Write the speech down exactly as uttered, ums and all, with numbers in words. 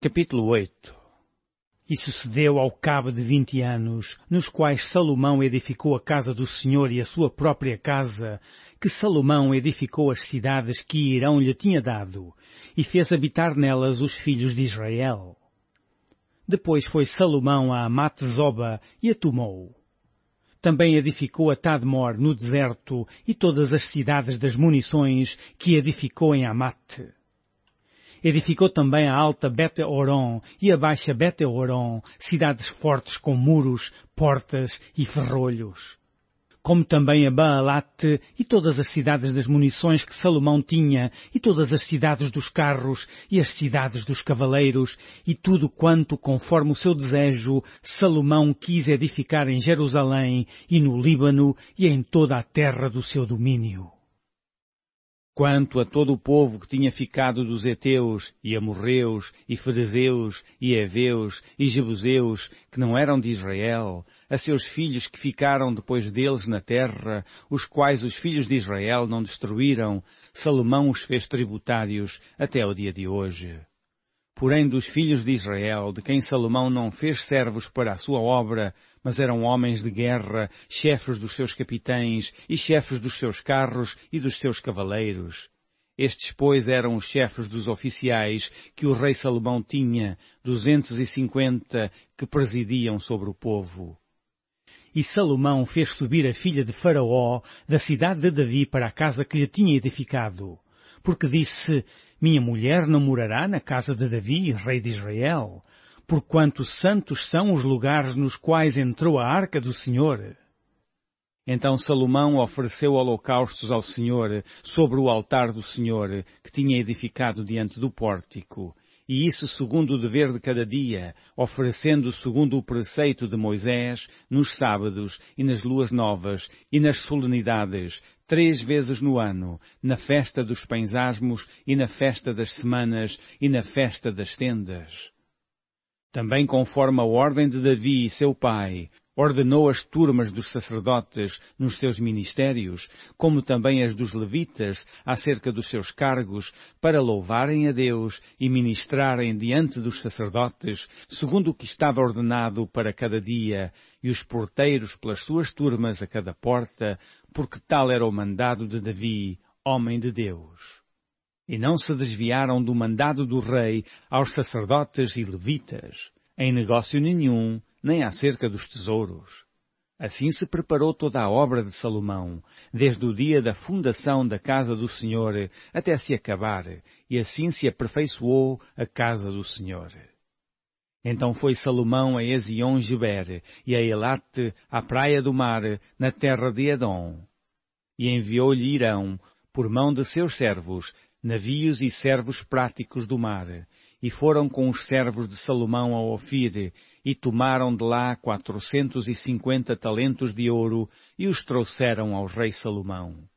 Capítulo oito. E sucedeu ao cabo de vinte anos, nos quais Salomão edificou a casa do Senhor e a sua própria casa, que Salomão edificou as cidades que Hirão lhe tinha dado, e fez habitar nelas os filhos de Israel. Depois foi Salomão a Amate-Zoba e a tomou. Também edificou a Tadmor no deserto e todas as cidades das munições que edificou em Amate. Edificou também a alta Bete-Horon e a baixa Bete-Horon, cidades fortes com muros, portas e ferrolhos. Como também a Baalate e todas as cidades das munições que Salomão tinha, e todas as cidades dos carros e as cidades dos cavaleiros, e tudo quanto, conforme o seu desejo, Salomão quis edificar em Jerusalém e no Líbano e em toda a terra do seu domínio. Quanto a todo o povo que tinha ficado dos heteus, e amorreus, e ferezeus, e heveus, e jebuseus, que não eram de Israel, a seus filhos que ficaram depois deles na terra, os quais os filhos de Israel não destruíram, Salomão os fez tributários até o dia de hoje. Porém dos filhos de Israel, de quem Salomão não fez servos para a sua obra, mas eram homens de guerra, chefes dos seus capitães e chefes dos seus carros e dos seus cavaleiros. Estes, pois, eram os chefes dos oficiais que o rei Salomão tinha, duzentos e cinquenta, que presidiam sobre o povo. E Salomão fez subir a filha de Faraó da cidade de Davi para a casa que lhe tinha edificado, porque disse: minha mulher não morará na casa de Davi, rei de Israel, porquanto santos são os lugares nos quais entrou a arca do Senhor. Então Salomão ofereceu holocaustos ao Senhor sobre o altar do Senhor, que tinha edificado diante do pórtico, e isso segundo o dever de cada dia, oferecendo segundo o preceito de Moisés, nos sábados e nas luas novas e nas solenidades, três vezes no ano, na festa dos pães asmos e na festa das semanas e na festa das tendas. Também conforme a ordem de Davi, seu pai, ordenou as turmas dos sacerdotes nos seus ministérios, como também as dos levitas, acerca dos seus cargos, para louvarem a Deus e ministrarem diante dos sacerdotes, segundo o que estava ordenado para cada dia, e os porteiros pelas suas turmas a cada porta, porque tal era o mandado de Davi, homem de Deus. E não se desviaram do mandado do rei aos sacerdotes e levitas, em negócio nenhum, nem acerca dos tesouros. Assim se preparou toda a obra de Salomão, desde o dia da fundação da casa do Senhor até se acabar, e assim se aperfeiçoou a casa do Senhor. Então foi Salomão a Ezion-Geber e a Elate, à praia do mar, na terra de Edom. E enviou-lhe Hirão, por mão de seus servos, navios e servos práticos do mar, e foram com os servos de Salomão a Ofir, e tomaram de lá quatrocentos e cinquenta talentos de ouro, e os trouxeram ao rei Salomão.